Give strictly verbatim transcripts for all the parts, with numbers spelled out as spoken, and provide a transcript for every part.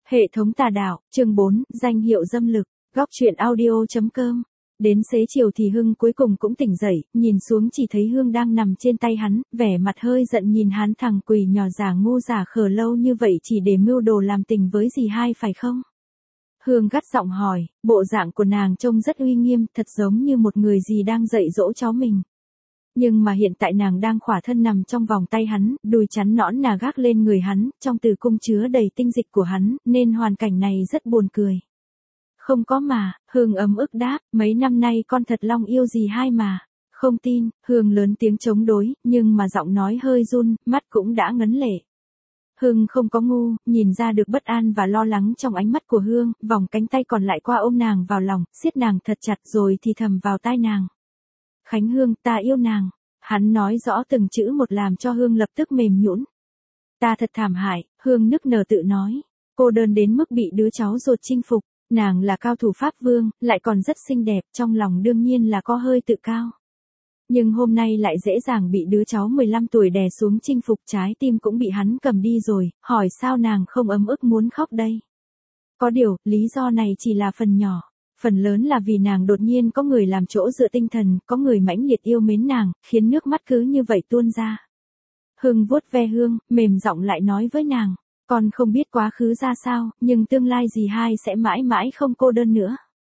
Hệ thống tà đạo, chương bốn, danh hiệu dâm lực, góc truyện audio.com. Đến xế chiều thì Hưng cuối cùng cũng tỉnh dậy, nhìn xuống chỉ thấy Hương đang nằm trên tay hắn, vẻ mặt hơi giận nhìn hắn, thằng quỷ nhỏ giả ngu giả khờ lâu như vậy chỉ để mưu đồ làm tình với dì hai phải không? Hương gắt giọng hỏi, bộ dạng của nàng trông rất uy nghiêm, thật giống như một người dì đang dạy dỗ cháu mình. Nhưng mà hiện tại nàng đang khỏa thân nằm trong vòng tay hắn, đùi chắn nõn nà gác lên người hắn, trong tử cung chứa đầy tinh dịch của hắn, nên hoàn cảnh này rất buồn cười. Không có mà, Hương ấm ức đáp, mấy năm nay con thật long yêu dì hai mà. Không tin, Hương lớn tiếng chống đối, nhưng mà giọng nói hơi run, mắt cũng đã ngấn lệ. Hương không có ngu, nhìn ra được bất an và lo lắng trong ánh mắt của Hương, vòng cánh tay còn lại qua ôm nàng vào lòng, siết nàng thật chặt rồi thì thầm vào tai nàng. Khánh Hương, ta yêu nàng. Hắn nói rõ từng chữ một làm cho Hương lập tức mềm nhũn. Ta thật thảm hại, Hương nức nở tự nói. Cô đơn đến mức bị đứa cháu ruột chinh phục, nàng là cao thủ Pháp Vương, lại còn rất xinh đẹp, trong lòng đương nhiên là có hơi tự cao. Nhưng hôm nay lại dễ dàng bị đứa cháu mười lăm tuổi đè xuống chinh phục, trái tim cũng bị hắn cầm đi rồi, hỏi sao nàng không ấm ức muốn khóc đây. Có điều, lý do này chỉ là phần nhỏ. Phần lớn là vì nàng đột nhiên có người làm chỗ dựa tinh thần, có người mãnh liệt yêu mến nàng, khiến nước mắt cứ như vậy tuôn ra. Hưng vuốt ve Hương, mềm giọng lại nói với nàng, con không biết quá khứ ra sao, nhưng tương lai dì hai sẽ mãi mãi không cô đơn nữa.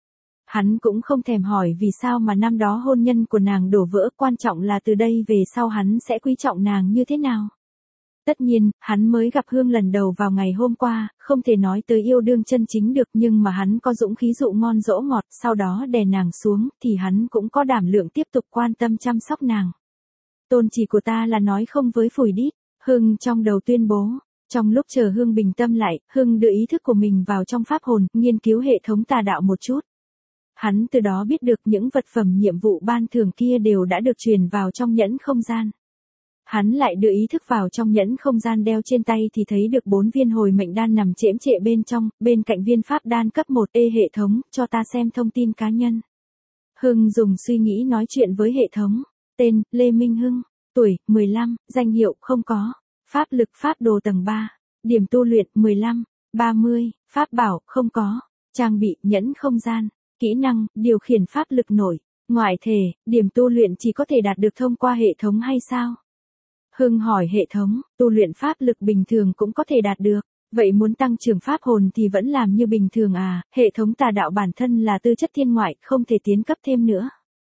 Hắn cũng không thèm hỏi vì sao mà năm đó hôn nhân của nàng đổ vỡ, quan trọng là từ đây về sau hắn sẽ quý trọng nàng như thế nào. Tất nhiên, hắn mới gặp Hương lần đầu vào ngày hôm qua, không thể nói tới yêu đương chân chính được, nhưng mà hắn có dũng khí dụ ngon dỗ ngọt, sau đó đè nàng xuống, thì hắn cũng có đảm lượng tiếp tục quan tâm chăm sóc nàng. Tôn chỉ của ta là nói không với phủi đít, Hương trong đầu tuyên bố. Trong lúc chờ Hương bình tâm lại, Hương đưa ý thức của mình vào trong pháp hồn, nghiên cứu hệ thống tà đạo một chút. Hắn từ đó biết được những vật phẩm nhiệm vụ ban thưởng kia đều đã được truyền vào trong nhẫn không gian. Hắn lại đưa ý thức vào trong nhẫn không gian đeo trên tay thì thấy được bốn viên hồi mệnh đan nằm chễm chệ bên trong, bên cạnh viên pháp đan cấp một. Ê hệ thống, cho ta xem thông tin cá nhân. Hưng dùng suy nghĩ nói chuyện với hệ thống. Tên, Lê Minh Hưng. Tuổi, mười lăm. Danh hiệu, không có. Pháp lực pháp đồ tầng ba. Điểm tu luyện, mười lăm. ba mươi. Pháp bảo, không có. Trang bị, nhẫn không gian. Kỹ năng, điều khiển pháp lực nổi. Ngoại thể, điểm tu luyện chỉ có thể đạt được thông qua hệ thống hay sao? Hưng hỏi hệ thống, tu luyện pháp lực bình thường cũng có thể đạt được, vậy muốn tăng trưởng pháp hồn thì vẫn làm như bình thường à? Hệ thống tà đạo bản thân là tư chất thiên ngoại, không thể tiến cấp thêm nữa.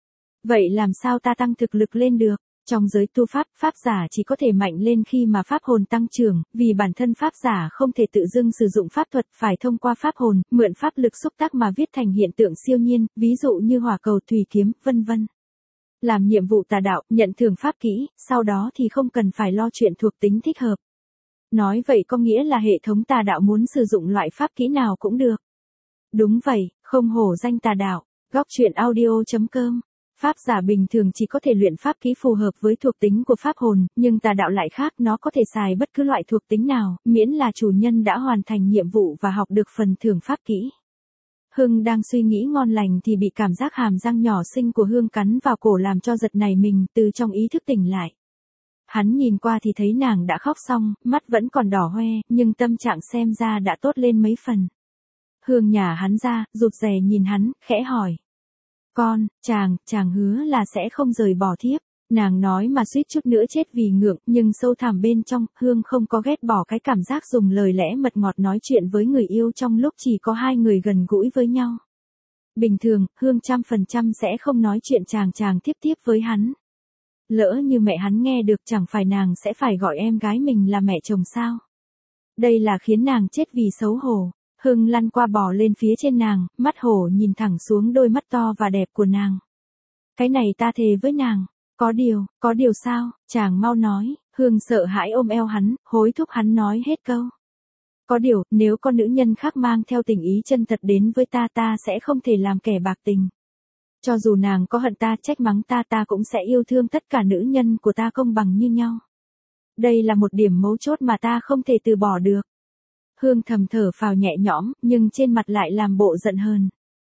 Vậy làm sao ta tăng thực lực lên được? Trong giới tu pháp, pháp giả chỉ có thể mạnh lên khi mà pháp hồn tăng trưởng, vì bản thân pháp giả không thể tự dưng sử dụng pháp thuật, phải thông qua pháp hồn, mượn pháp lực xúc tác mà viết thành hiện tượng siêu nhiên, ví dụ như hỏa cầu, thủy kiếm, vân vân. Làm nhiệm vụ tà đạo, nhận thưởng pháp kỹ, sau đó thì không cần phải lo chuyện thuộc tính thích hợp. Nói vậy có nghĩa là hệ thống tà đạo muốn sử dụng loại pháp kỹ nào cũng được. Đúng vậy, không hổ danh tà đạo, góc truyện audio.com. Pháp giả bình thường chỉ có thể luyện pháp kỹ phù hợp với thuộc tính của pháp hồn, nhưng tà đạo lại khác, nó có thể xài bất cứ loại thuộc tính nào, miễn là chủ nhân đã hoàn thành nhiệm vụ và học được phần thưởng pháp kỹ. Hưng đang suy nghĩ ngon lành thì bị cảm giác hàm răng nhỏ xinh của Hương cắn vào cổ làm cho giật nảy mình, từ trong ý thức tỉnh lại. Hắn nhìn qua thì thấy nàng đã khóc xong, mắt vẫn còn đỏ hoe, nhưng tâm trạng xem ra đã tốt lên mấy phần. Hương nhả hắn ra, rụt rè nhìn hắn, khẽ hỏi. Con, chàng, chàng hứa là sẽ không rời bỏ thiếp. Nàng nói mà suýt chút nữa chết vì ngượng, nhưng sâu thẳm bên trong, Hương không có ghét bỏ cái cảm giác dùng lời lẽ mật ngọt nói chuyện với người yêu trong lúc chỉ có hai người gần gũi với nhau. Bình thường, Hương trăm phần trăm sẽ không nói chuyện chàng chàng tiếp tiếp với hắn. Lỡ như mẹ hắn nghe được chẳng phải nàng sẽ phải gọi em gái mình là mẹ chồng sao? Đây là khiến nàng chết vì xấu hổ. Hưng lăn qua bò lên phía trên nàng, mắt hổ nhìn thẳng xuống đôi mắt to và đẹp của nàng. Cái này ta thề với nàng. Có điều, có điều sao, chàng mau nói. Hương sợ hãi ôm eo hắn, hối thúc hắn nói hết câu. Có điều, nếu con nữ nhân khác mang theo tình ý chân thật đến với ta, ta sẽ không thể làm kẻ bạc tình. Cho dù nàng có hận ta, trách mắng ta, ta cũng sẽ yêu thương tất cả nữ nhân của ta công bằng như nhau. Đây là một điểm mấu chốt mà ta không thể từ bỏ được. Hương thầm thở phào nhẹ nhõm, nhưng trên mặt lại làm bộ giận hờn.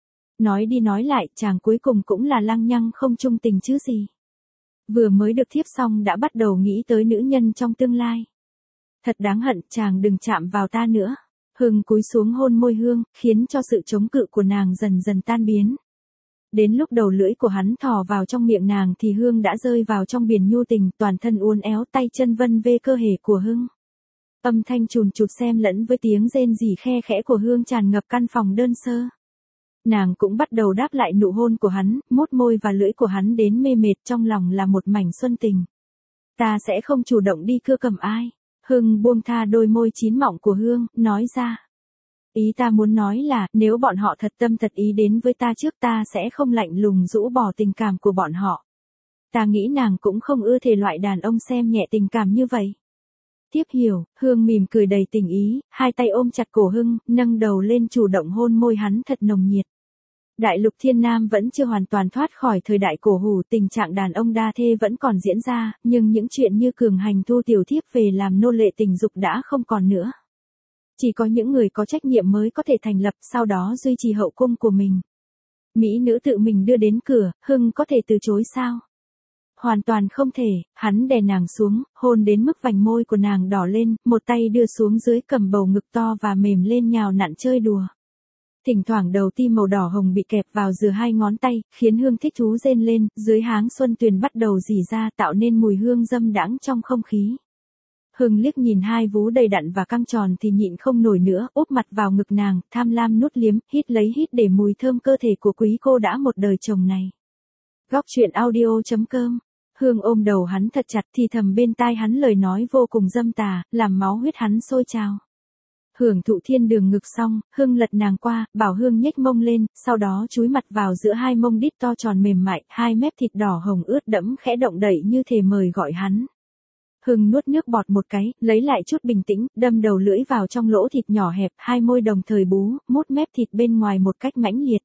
Nói đi nói lại, chàng cuối cùng cũng là lăng nhăng không trung tình chứ gì. Vừa mới được thiếp xong đã bắt đầu nghĩ tới nữ nhân trong tương lai. Thật đáng hận, chàng đừng chạm vào ta nữa. Hưng cúi xuống hôn môi Hương, khiến cho sự chống cự của nàng dần dần tan biến. Đến lúc đầu lưỡi của hắn thò vào trong miệng nàng thì Hương đã rơi vào trong biển nhu tình, toàn thân uốn éo, tay chân vân vê cơ thể của Hưng. Âm thanh chùn chụt xen lẫn với tiếng rên rỉ khe khẽ của Hương tràn ngập căn phòng đơn sơ. Nàng cũng bắt đầu đáp lại nụ hôn của hắn, mút môi và lưỡi của hắn đến mê mệt, trong lòng là một mảnh xuân tình. Ta sẽ không chủ động đi cưa cầm ai. Hưng buông tha đôi môi chín mọng của Hương, nói ra. Ý ta muốn nói là, nếu bọn họ thật tâm thật ý đến với ta trước, ta sẽ không lạnh lùng rũ bỏ tình cảm của bọn họ. Ta nghĩ nàng cũng không ưa thể loại đàn ông xem nhẹ tình cảm như vậy. Tiếp hiểu, Hương mỉm cười đầy tình ý, hai tay ôm chặt cổ Hưng, nâng đầu lên chủ động hôn môi hắn thật nồng nhiệt. Đại lục thiên nam vẫn chưa hoàn toàn thoát khỏi thời đại cổ hủ, tình trạng đàn ông đa thê vẫn còn diễn ra, nhưng những chuyện như cường hành thu tiểu thiếp về làm nô lệ tình dục đã không còn nữa. Chỉ có những người có trách nhiệm mới có thể thành lập, sau đó duy trì hậu cung của mình. Mỹ nữ tự mình đưa đến cửa, Hưng có thể từ chối sao? Hoàn toàn không thể. Hắn đè nàng xuống, hôn đến mức vành môi của nàng đỏ lên, một tay đưa xuống dưới cầm bầu ngực to và mềm lên nhào nặn chơi đùa. Thỉnh thoảng đầu ti màu đỏ hồng bị kẹp vào giữa hai ngón tay, khiến Hương thích thú rên lên, dưới háng xuân tuyền bắt đầu rỉ ra, tạo nên mùi hương dâm đãng trong không khí. Hưng liếc nhìn hai vú đầy đặn và căng tròn thì nhịn không nổi nữa, úp mặt vào ngực nàng, tham lam nuốt liếm, hít lấy hít để mùi thơm cơ thể của quý cô đã một đời chồng này. Góc truyện audio chấm com. Hương ôm đầu hắn thật chặt, thì thầm bên tai hắn lời nói vô cùng dâm tà, làm máu huyết hắn sôi trào. Hưởng thụ thiên đường ngực xong, Hưng lật nàng qua, bảo Hương nhếch mông lên, sau đó chúi mặt vào giữa hai mông đít to tròn mềm mại, hai mép thịt đỏ hồng ướt đẫm khẽ động đậy như thể mời gọi hắn. Hưng nuốt nước bọt một cái, lấy lại chút bình tĩnh, đâm đầu lưỡi vào trong lỗ thịt nhỏ hẹp, hai môi đồng thời bú, mút mép thịt bên ngoài một cách mãnh liệt.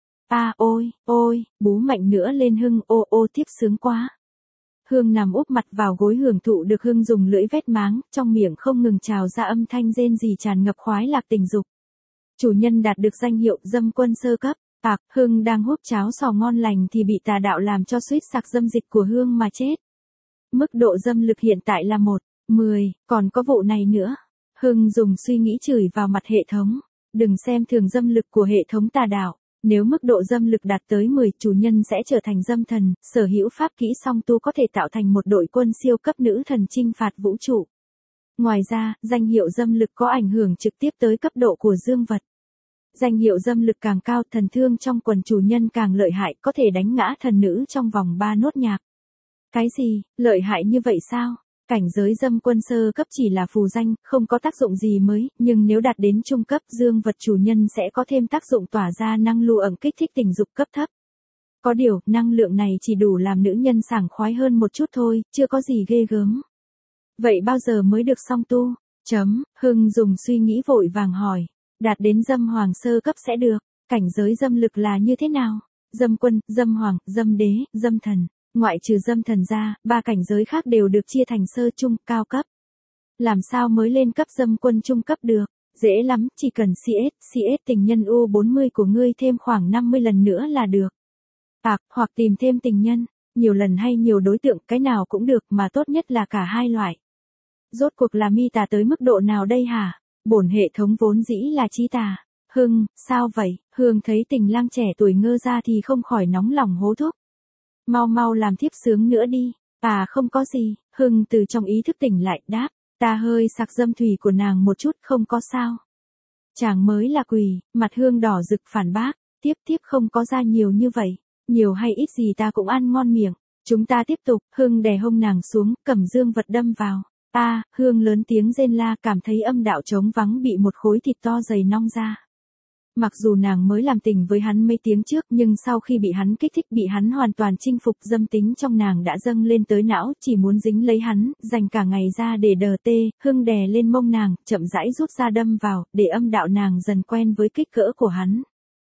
A à, ôi, ôi, bú mạnh nữa lên Hưng, ô ô tiếp sướng quá. Hương nằm úp mặt vào gối hưởng thụ được Hưng dùng lưỡi vét máng, trong miệng không ngừng trào ra âm thanh rên rỉ tràn ngập khoái lạc tình dục. Chủ nhân đạt được danh hiệu dâm quân sơ cấp. Tạc, Hưng đang húp cháo sò ngon lành thì bị tà đạo làm cho suýt sặc dâm dịch của Hương mà chết. Mức độ dâm lực hiện tại là một, mười, còn có vụ này nữa. Hưng dùng suy nghĩ chửi vào mặt hệ thống. Đừng xem thường dâm lực của hệ thống tà đạo. Nếu mức độ dâm lực đạt tới mười, chủ nhân sẽ trở thành dâm thần, sở hữu pháp kỹ song tu có thể tạo thành một đội quân siêu cấp nữ thần chinh phạt vũ trụ. Ngoài ra, danh hiệu dâm lực có ảnh hưởng trực tiếp tới cấp độ của dương vật. Danh hiệu dâm lực càng cao, thần thương trong quần chủ nhân càng lợi hại, có thể đánh ngã thần nữ trong vòng ba nốt nhạc. Cái gì, lợi hại như vậy sao? Cảnh giới dâm quân sơ cấp chỉ là phù danh, không có tác dụng gì mới, nhưng nếu đạt đến trung cấp, dương vật chủ nhân sẽ có thêm tác dụng tỏa ra năng lưu ẩm kích thích tình dục cấp thấp. Có điều, năng lượng này chỉ đủ làm nữ nhân sảng khoái hơn một chút thôi, chưa có gì ghê gớm. Vậy bao giờ mới được song tu? Chấm, Hưng dùng suy nghĩ vội vàng hỏi. Đạt đến dâm hoàng sơ cấp sẽ được. Cảnh giới dâm lực là như thế nào? Dâm quân, dâm hoàng, dâm đế, dâm thần. Ngoại trừ dâm thần ra, ba cảnh giới khác đều được chia thành sơ trung, cao cấp. Làm sao mới lên cấp dâm quân trung cấp được? Dễ lắm, chỉ cần xê ét, xê ét tình nhân U bốn mươi của ngươi thêm khoảng năm mươi lần nữa là được. Hoặc, hoặc tìm thêm tình nhân, nhiều lần hay nhiều đối tượng, cái nào cũng được, mà tốt nhất là cả hai loại. Rốt cuộc là mi tà tới mức độ nào đây hả? Bổn hệ thống vốn dĩ là chi tà. Hưng, sao vậy? Hương thấy tình lang trẻ tuổi ngơ ra thì không khỏi nóng lòng hối thúc. Mau mau làm thiếp sướng nữa đi. À không có gì. Hưng từ trong ý thức tỉnh lại, đáp. Ta hơi sặc dâm thủy của nàng một chút, không có sao. Chàng mới là quỷ. Mặt Hương đỏ rực phản bác. Tiếp tiếp không có ra nhiều như vậy. Nhiều hay ít gì ta cũng ăn ngon miệng. Chúng ta tiếp tục. Hưng đè hông nàng xuống, cầm dương vật đâm vào. Ta, Hương lớn tiếng rên la, cảm thấy âm đạo trống vắng bị một khối thịt to dày nong ra. Mặc dù nàng mới làm tình với hắn mấy tiếng trước, nhưng sau khi bị hắn kích thích, bị hắn hoàn toàn chinh phục, dâm tính trong nàng đã dâng lên tới não, chỉ muốn dính lấy hắn, dành cả ngày ra để đờ tê. Hưng đè lên mông nàng, chậm rãi rút ra đâm vào, để âm đạo nàng dần quen với kích cỡ của hắn.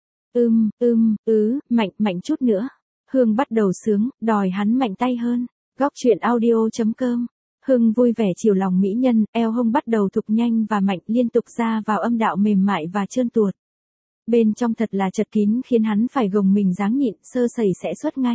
Ưm, ưm, ứ, mạnh, mạnh chút nữa. Hương bắt đầu sướng, đòi hắn mạnh tay hơn. Góc truyện audio chấm com. Hưng vui vẻ chiều lòng mỹ nhân, eo hông bắt đầu thục nhanh và mạnh, liên tục ra vào âm đạo mềm mại và trơn tuột. Bên trong thật là chật kín, khiến hắn phải gồng mình ráng nhịn, sơ sẩy sẽ xuất ngay.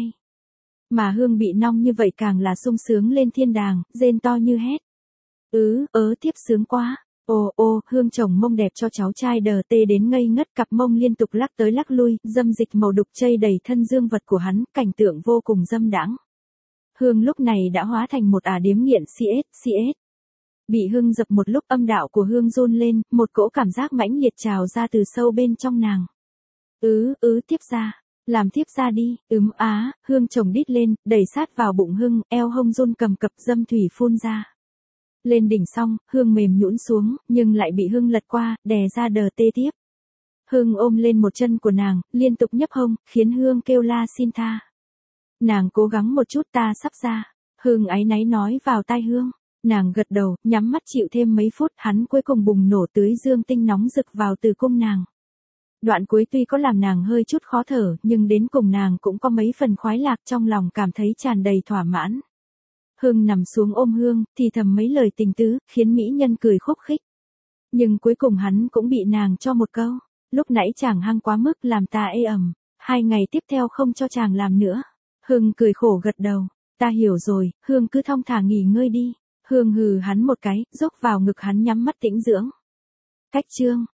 Mà Hương bị nong như vậy càng là sung sướng lên thiên đàng, rên to như hét. Ứ, ớ tiếp sướng quá. Ô ô, Hương chồng mông đẹp cho cháu trai đờ tê đến ngây ngất, cặp mông liên tục lắc tới lắc lui, dâm dịch màu đục chây đầy thân dương vật của hắn, cảnh tượng vô cùng dâm đãng. Hương lúc này đã hóa thành một ả điếm nghiện xê ét, xê ét. Bị Hương dập một lúc, âm đạo của Hương run lên, một cỗ cảm giác mãnh liệt trào ra từ sâu bên trong nàng. Ứ, ứ tiếp ra, làm tiếp ra đi, ướm á, Hương chồng đít lên, đẩy sát vào bụng Hương, eo hông run cầm cập, dâm thủy phun ra. Lên đỉnh xong, Hương mềm nhũn xuống, nhưng lại bị Hương lật qua, đè ra đờ tê tiếp. Hương ôm lên một chân của nàng, liên tục nhấp hông, khiến Hương kêu la xin tha. Nàng cố gắng một chút, ta sắp ra. Hương áy náy nói vào tai Hương. Nàng gật đầu, nhắm mắt chịu thêm mấy phút, hắn cuối cùng bùng nổ tưới dương tinh nóng rực vào tử cung nàng. Đoạn cuối tuy có làm nàng hơi chút khó thở, nhưng đến cùng nàng cũng có mấy phần khoái lạc, trong lòng cảm thấy tràn đầy thỏa mãn. Hương nằm xuống ôm Hương, thì thầm mấy lời tình tứ, khiến mỹ nhân cười khúc khích. Nhưng cuối cùng hắn cũng bị nàng cho một câu. Lúc nãy chàng hăng quá mức, làm ta ê ẩm. Hai ngày tiếp theo không cho chàng làm nữa. Hương cười khổ gật đầu. Ta hiểu rồi, Hương cứ thong thả nghỉ ngơi đi. Hương hừ hắn một cái, dốc vào ngực hắn nhắm mắt tĩnh dưỡng. Cách chương